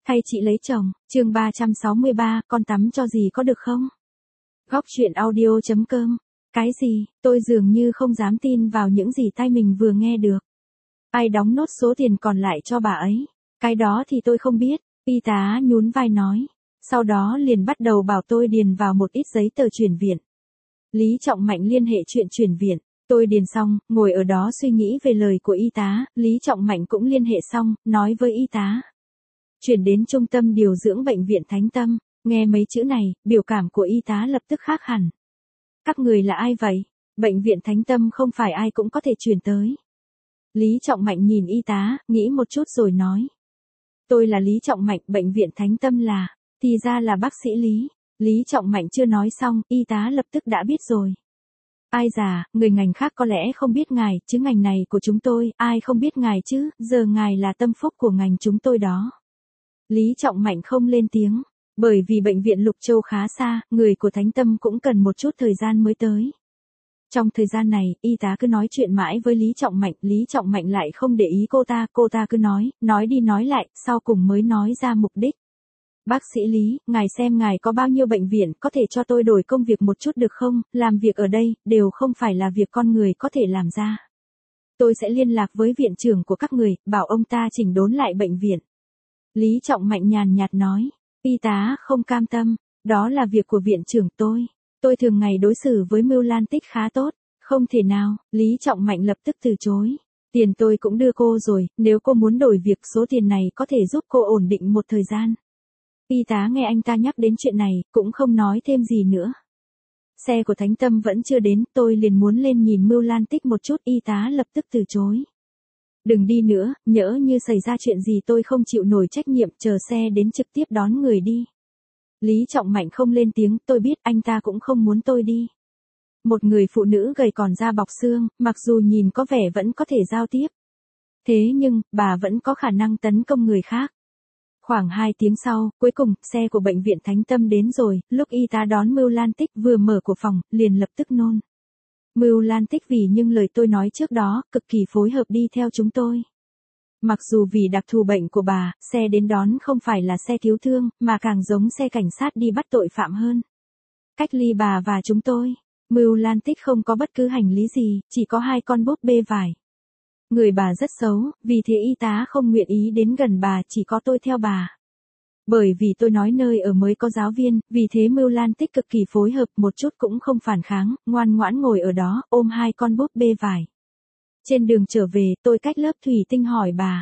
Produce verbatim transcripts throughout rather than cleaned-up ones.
Thay chị lấy chồng, chương ba trăm sáu mươi ba, con tắm cho gì có được không? Góc chuyện audio.com. Cái gì, tôi dường như không dám tin vào những gì tai mình vừa nghe được. Ai đóng nốt số tiền còn lại cho bà ấy? Cái đó thì tôi không biết, y tá nhún vai nói. Sau đó liền bắt đầu bảo tôi điền vào một ít giấy tờ chuyển viện. Lý Trọng Mạnh liên hệ chuyện chuyển viện. Tôi điền xong, ngồi ở đó suy nghĩ về lời của y tá, Lý Trọng Mạnh cũng liên hệ xong, nói với y tá. Chuyển đến trung tâm điều dưỡng bệnh viện Thánh Tâm, nghe mấy chữ này, biểu cảm của y tá lập tức khác hẳn. Các người là ai vậy? Bệnh viện Thánh Tâm không phải ai cũng có thể chuyển tới. Lý Trọng Mạnh nhìn y tá, nghĩ một chút rồi nói. Tôi là Lý Trọng Mạnh, bệnh viện Thánh Tâm là, thì ra là bác sĩ Lý. Lý Trọng Mạnh chưa nói xong, y tá lập tức đã biết rồi. Ai già, người ngành khác có lẽ không biết ngài, chứ ngành này của chúng tôi, ai không biết ngài chứ, giờ ngài là tâm phúc của ngành chúng tôi đó. Lý Trọng Mạnh không lên tiếng, bởi vì bệnh viện Lục Châu khá xa, người của Thánh Tâm cũng cần một chút thời gian mới tới. Trong thời gian này, y tá cứ nói chuyện mãi với Lý Trọng Mạnh, Lý Trọng Mạnh lại không để ý cô ta, cô ta cứ nói, nói đi nói lại, sau cùng mới nói ra mục đích. Bác sĩ Lý, ngài xem ngài có bao nhiêu bệnh viện, có thể cho tôi đổi công việc một chút được không, làm việc ở đây, đều không phải là việc con người có thể làm ra. Tôi sẽ liên lạc với viện trưởng của các người, bảo ông ta chỉnh đốn lại bệnh viện. Lý Trọng Mạnh nhàn nhạt nói, y tá không cam tâm, đó là việc của viện trưởng tôi. Tôi thường ngày đối xử với Mưu Lan Tích khá tốt, không thể nào, Lý Trọng Mạnh lập tức từ chối. Tiền tôi cũng đưa cô rồi, nếu cô muốn đổi việc số tiền này có thể giúp cô ổn định một thời gian. Y tá nghe anh ta nhắc đến chuyện này, cũng không nói thêm gì nữa. Xe của Thánh Tâm vẫn chưa đến, tôi liền muốn lên nhìn Mưu Lan Tích một chút, y tá lập tức từ chối. Đừng đi nữa, nhỡ như xảy ra chuyện gì tôi không chịu nổi trách nhiệm, chờ xe đến trực tiếp đón người đi. Lý Trọng Mạnh không lên tiếng, tôi biết anh ta cũng không muốn tôi đi. Một người phụ nữ gầy còn da bọc xương, mặc dù nhìn có vẻ vẫn có thể giao tiếp. Thế nhưng, bà vẫn có khả năng tấn công người khác. Khoảng hai tiếng sau, cuối cùng, xe của bệnh viện Thánh Tâm đến rồi, lúc y tá đón Mưu Lan Tích vừa mở cửa phòng, liền lập tức nôn. Mưu Lan Tích vì những lời tôi nói trước đó, cực kỳ phối hợp đi theo chúng tôi. Mặc dù vì đặc thù bệnh của bà, xe đến đón không phải là xe cứu thương, mà càng giống xe cảnh sát đi bắt tội phạm hơn. Cách ly bà và chúng tôi, Mưu Lan Tích không có bất cứ hành lý gì, chỉ có hai con búp bê vải. Người bà rất xấu, vì thế y tá không nguyện ý đến gần bà, chỉ có tôi theo bà. Bởi vì tôi nói nơi ở mới có giáo viên, vì thế Mưu Lan Tích cực kỳ phối hợp, một chút cũng không phản kháng, ngoan ngoãn ngồi ở đó, ôm hai con búp bê vải. Trên đường trở về, tôi cách lớp thủy tinh hỏi bà.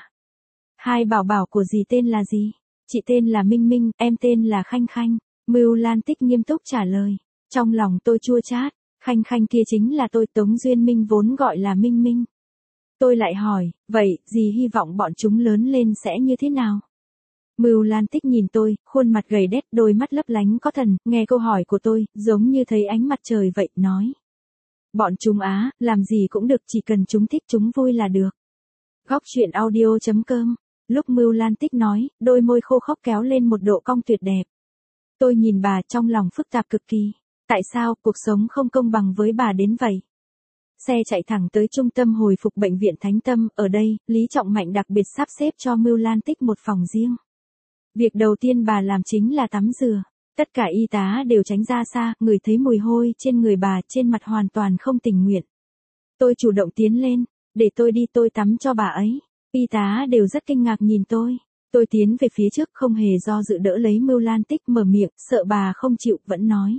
Hai bảo bảo của dì tên là gì? Chị tên là Minh Minh, em tên là Khanh Khanh. Mưu Lan Tích nghiêm túc trả lời. Trong lòng tôi chua chát, Khanh Khanh kia chính là tôi, Tống Duyên Minh vốn gọi là Minh Minh. Tôi lại hỏi, vậy, dì hy vọng bọn chúng lớn lên sẽ như thế nào? Mưu Lan Tích nhìn tôi, khuôn mặt gầy đét, đôi mắt lấp lánh có thần, nghe câu hỏi của tôi, giống như thấy ánh mặt trời vậy, nói. Bọn chúng á, làm gì cũng được, chỉ cần chúng thích chúng vui là được. Góc chuyện audio.com. Lúc Mưu Lan Tích nói, đôi môi khô khốc kéo lên một độ cong tuyệt đẹp. Tôi nhìn bà trong lòng phức tạp cực kỳ. Tại sao cuộc sống không công bằng với bà đến vậy? Xe chạy thẳng tới trung tâm hồi phục bệnh viện Thánh Tâm, ở đây, Lý Trọng Mạnh đặc biệt sắp xếp cho Mưu Lan Tích một phòng riêng. Việc đầu tiên bà làm chính là tắm rửa. Tất cả y tá đều tránh ra xa, ngửi thấy mùi hôi trên người bà, trên mặt hoàn toàn không tình nguyện. Tôi chủ động tiến lên, để tôi đi, tôi tắm cho bà ấy. Y tá đều rất kinh ngạc nhìn tôi. Tôi tiến về phía trước, không hề do dự đỡ lấy Mưu Lan Tích, mở miệng, sợ bà không chịu, vẫn nói.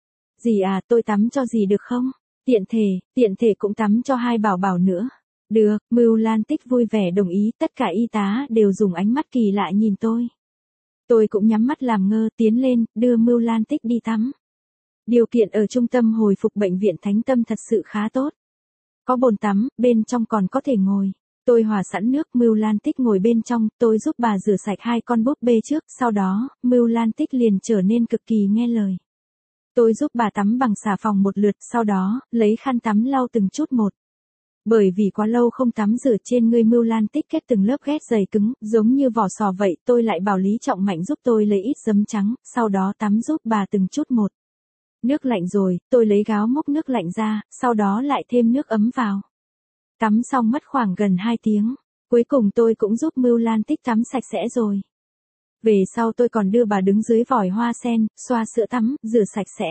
Dì à, tôi tắm cho dì được không? Tiện thể, tiện thể cũng tắm cho hai bảo bảo nữa. Được, Mưu Lan Tích vui vẻ đồng ý, tất cả y tá đều dùng ánh mắt kỳ lạ nhìn tôi. Tôi cũng nhắm mắt làm ngơ, tiến lên, đưa Mưu Lan Tích đi tắm. Điều kiện ở trung tâm hồi phục bệnh viện Thánh Tâm thật sự khá tốt. Có bồn tắm, bên trong còn có thể ngồi. Tôi hòa sẵn nước, Mưu Lan Tích ngồi bên trong, tôi giúp bà rửa sạch hai con búp bê trước, sau đó, Mưu Lan Tích liền trở nên cực kỳ nghe lời. Tôi giúp bà tắm bằng xà phòng một lượt, sau đó, lấy khăn tắm lau từng chút một. Bởi vì quá lâu không tắm rửa, trên người Mưu Lan Tích kết từng lớp ghét dày cứng, giống như vỏ sò vậy, tôi lại bảo Lý Trọng Mạnh giúp tôi lấy ít giấm trắng, sau đó tắm giúp bà từng chút một. Nước lạnh rồi, tôi lấy gáo múc nước lạnh ra, sau đó lại thêm nước ấm vào. Tắm xong mất khoảng gần hai tiếng, cuối cùng tôi cũng giúp Mưu Lan Tích tắm sạch sẽ rồi. Về sau tôi còn đưa bà đứng dưới vòi hoa sen, xoa sữa tắm, rửa sạch sẽ.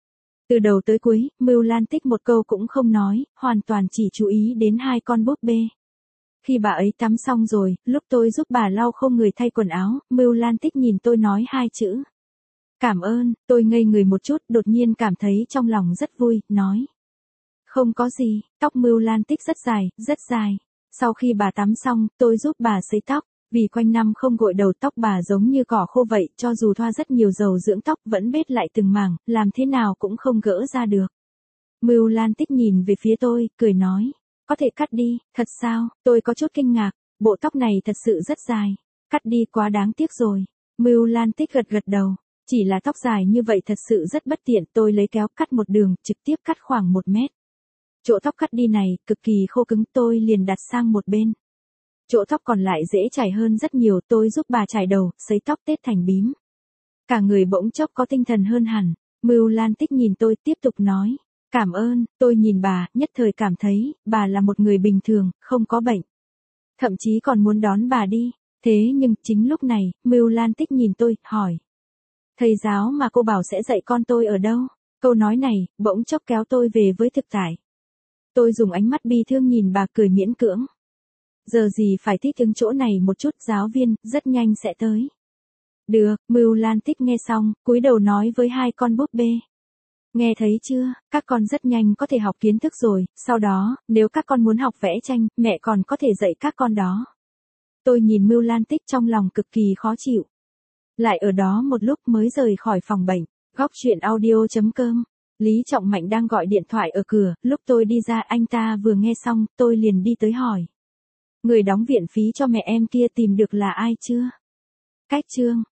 Từ đầu tới cuối, Mưu Lan Tích một câu cũng không nói, hoàn toàn chỉ chú ý đến hai con búp bê. Khi bà ấy tắm xong rồi, lúc tôi giúp bà lau khô người thay quần áo, Mưu Lan Tích nhìn tôi nói hai chữ. Cảm ơn, tôi ngây người một chút, đột nhiên cảm thấy trong lòng rất vui, nói. Không có gì, tóc Mưu Lan Tích rất dài, rất dài. Sau khi bà tắm xong, tôi giúp bà sấy tóc, vì quanh năm không gội đầu tóc bà giống như cỏ khô vậy, cho dù thoa rất nhiều dầu dưỡng tóc vẫn bết lại từng mảng, làm thế nào cũng không gỡ ra được. Mưu Lan Tích nhìn về phía tôi, cười nói. Có thể cắt đi, thật sao, tôi có chút kinh ngạc, bộ tóc này thật sự rất dài, cắt đi quá đáng tiếc rồi. Mưu Lan Tích gật gật đầu, chỉ là tóc dài như vậy thật sự rất bất tiện, tôi lấy kéo cắt một đường, trực tiếp cắt khoảng một mét. Chỗ tóc cắt đi này, cực kỳ khô cứng, tôi liền đặt sang một bên. Chỗ tóc còn lại dễ chải hơn rất nhiều, tôi giúp bà chải đầu, sấy tóc tết thành bím. Cả người bỗng chốc có tinh thần hơn hẳn, Mưu Lan Tích nhìn tôi tiếp tục nói. Cảm ơn, tôi nhìn bà, nhất thời cảm thấy, bà là một người bình thường, không có bệnh. Thậm chí còn muốn đón bà đi. Thế nhưng, chính lúc này, Mưu Lan Tích nhìn tôi, hỏi. Thầy giáo mà cô bảo sẽ dạy con tôi ở đâu? Câu nói này, bỗng chốc kéo tôi về với thực tại. Tôi dùng ánh mắt bi thương nhìn bà cười miễn cưỡng. Giờ gì phải thích ứng chỗ này một chút, giáo viên, rất nhanh sẽ tới. Được, Mưu Lan Tích nghe xong, cúi đầu nói với hai con búp bê. Nghe thấy chưa, các con rất nhanh có thể học kiến thức rồi, sau đó, nếu các con muốn học vẽ tranh, mẹ còn có thể dạy các con đó. Tôi nhìn Mưu Lan Tích trong lòng cực kỳ khó chịu. Lại ở đó một lúc mới rời khỏi phòng bệnh, góc chuyện audio chấm com. Lý Trọng Mạnh đang gọi điện thoại ở cửa, lúc tôi đi ra anh ta vừa nghe xong, tôi liền đi tới hỏi. Người đóng viện phí cho mẹ em kia tìm được là ai chưa? Cách chương.